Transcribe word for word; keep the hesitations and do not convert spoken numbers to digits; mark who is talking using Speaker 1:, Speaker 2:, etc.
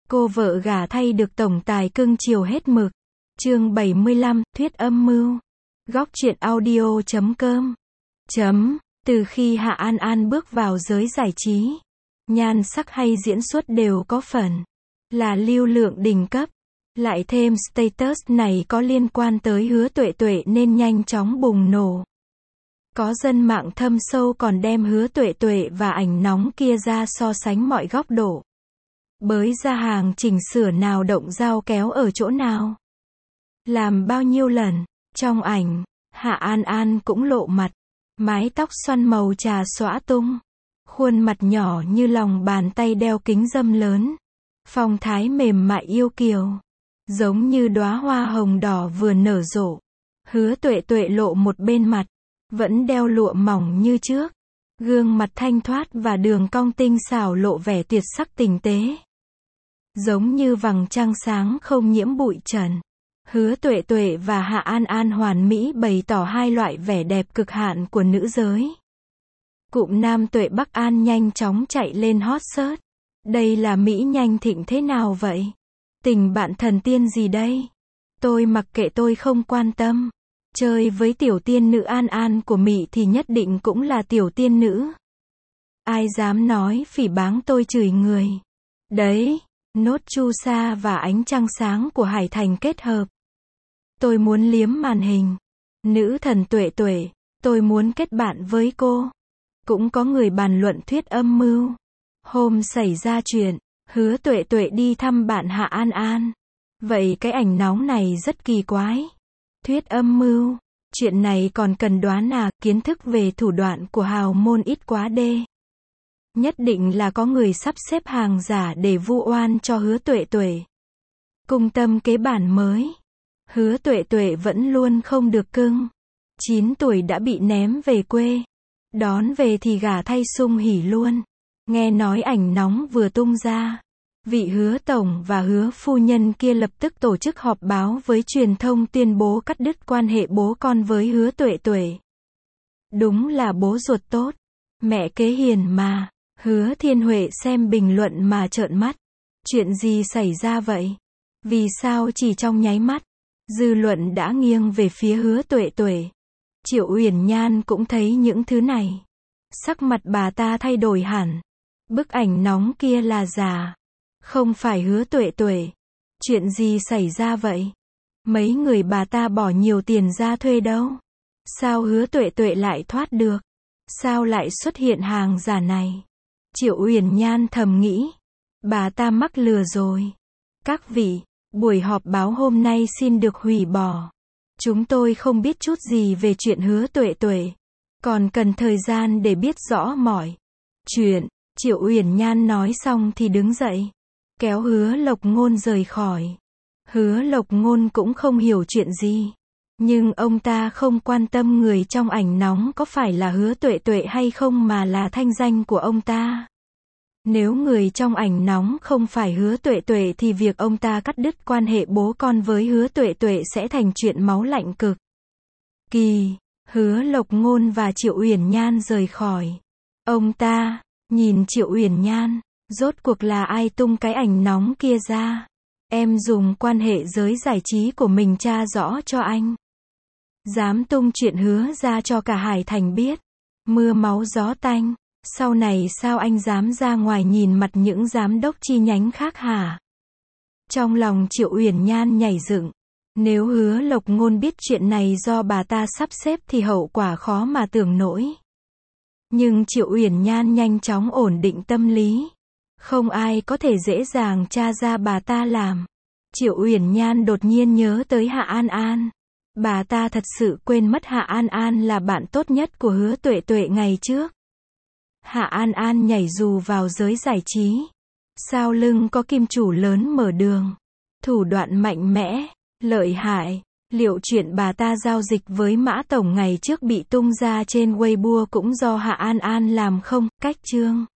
Speaker 1: Cô vợ gả thay được tổng tài cưng chiều hết mực. Chương bảy mươi lăm, thuyết âm mưu. Góc truyện audio chấm com. Chấm. Từ khi Hạ An An bước vào giới giải trí, nhan sắc hay diễn xuất đều có phần là lưu lượng đỉnh cấp. Lại thêm status này có liên quan tới Hứa Tuệ Tuệ nên nhanh chóng bùng nổ. Có dân mạng thâm sâu còn đem Hứa Tuệ Tuệ và ảnh nóng kia ra so sánh mọi góc độ. Bới ra hàng chỉnh sửa nào, động dao kéo ở chỗ nào, làm bao nhiêu lần. Trong ảnh, Hạ An An cũng lộ mặt, mái tóc xoăn màu trà xõa tung, khuôn mặt nhỏ như lòng bàn tay, đeo kính râm lớn, phong thái mềm mại yêu kiều, giống như đóa hoa hồng đỏ vừa nở rộ. Hứa Tuệ Tuệ lộ một bên mặt, vẫn đeo lụa mỏng như trước, gương mặt thanh thoát và đường cong tinh xảo lộ vẻ tuyệt sắc tinh tế, giống như vầng trăng sáng không nhiễm bụi trần. Hứa Tuệ Tuệ và Hạ An An hoàn mỹ bày tỏ hai loại vẻ đẹp cực hạn của nữ giới. Cụm nam Tuệ Bắc An nhanh chóng chạy lên hot search. Đây là mỹ nhanh thịnh thế nào vậy? Tình bạn thần tiên gì đây? Tôi mặc kệ, tôi không quan tâm. Chơi với tiểu tiên nữ An An của Mỹ thì nhất định cũng là tiểu tiên nữ. Ai dám nói phỉ báng tôi chửi người. Đấy, nốt chu sa và ánh trăng sáng của Hải Thành kết hợp. Tôi muốn liếm màn hình. Nữ thần Tuệ Tuệ, tôi muốn kết bạn với cô. Cũng có người bàn luận thuyết âm mưu. Hôm xảy ra chuyện, Hứa Tuệ Tuệ đi thăm bạn Hạ An An. Vậy cái ảnh nóng này rất kỳ quái. Thuyết âm mưu, chuyện này còn cần đoán à? Kiến thức về thủ đoạn của hào môn ít quá đê. Nhất định là có người sắp xếp hàng giả để vu oan cho Hứa Tuệ Tuệ. Cung tâm kế bản mới. Hứa Tuệ Tuệ vẫn luôn không được cưng. chín tuổi đã bị ném về quê. Đón về thì gả thay sung hỉ luôn. Nghe nói ảnh nóng vừa tung ra, vị Hứa tổng và Hứa phu nhân kia lập tức tổ chức họp báo với truyền thông tuyên bố cắt đứt quan hệ bố con với Hứa Tuệ Tuệ. Đúng là bố ruột tốt, mẹ kế hiền mà. Hứa Thiên Huệ xem bình luận mà trợn mắt. Chuyện gì xảy ra vậy? Vì sao chỉ trong nháy mắt, dư luận đã nghiêng về phía Hứa Tuệ Tuệ? Triệu Uyển Nhan cũng thấy những thứ này. Sắc mặt bà ta thay đổi hẳn. Bức ảnh nóng kia là giả, không phải Hứa Tuệ Tuệ. Chuyện gì xảy ra vậy? Mấy người bà ta bỏ nhiều tiền ra thuê đâu? Sao Hứa Tuệ Tuệ lại thoát được? Sao lại xuất hiện hàng giả này? Triệu Uyển Nhan thầm nghĩ, bà ta mắc lừa rồi. Các vị, buổi họp báo hôm nay xin được hủy bỏ. Chúng tôi không biết chút gì về chuyện Hứa Tuệ Tuệ, còn cần thời gian để biết rõ mọi chuyện. Triệu Uyển Nhan nói xong thì đứng dậy, kéo Hứa Lộc Ngôn rời khỏi. Hứa Lộc Ngôn cũng không hiểu chuyện gì, nhưng ông ta không quan tâm người trong ảnh nóng có phải là Hứa Tuệ Tuệ hay không mà là thanh danh của ông ta. Nếu người trong ảnh nóng không phải Hứa Tuệ Tuệ thì việc ông ta cắt đứt quan hệ bố con với Hứa Tuệ Tuệ sẽ thành chuyện máu lạnh cực kỳ. Hứa Lộc Ngôn và Triệu Uyển Nhan rời khỏi. Ông ta nhìn Triệu Uyển Nhan, rốt cuộc là ai tung cái ảnh nóng kia ra? Em dùng quan hệ giới giải trí của mình tra rõ cho anh. Dám tung chuyện hứa ra cho cả Hải Thành biết. Mưa máu gió tanh. Sau này sao anh dám ra ngoài nhìn mặt những giám đốc chi nhánh khác hả? Trong lòng Triệu Uyển Nhan nhảy dựng. Nếu Hứa Lộc Ngôn biết chuyện này do bà ta sắp xếp thì hậu quả khó mà tưởng nổi. Nhưng Triệu Uyển Nhan nhanh chóng ổn định tâm lý. Không ai có thể dễ dàng tra ra bà ta làm. Triệu Uyển Nhan đột nhiên nhớ tới Hạ An An. Bà ta thật sự quên mất Hạ An An là bạn tốt nhất của Hứa Tuệ Tuệ ngày trước. Hạ An An nhảy dù vào giới giải trí. Sau lưng có kim chủ lớn mở đường. Thủ đoạn mạnh mẽ, lợi hại. Liệu chuyện bà ta giao dịch với Mã Tổng ngày trước bị tung ra trên Weibo cũng do Hạ An An làm không? Cách chương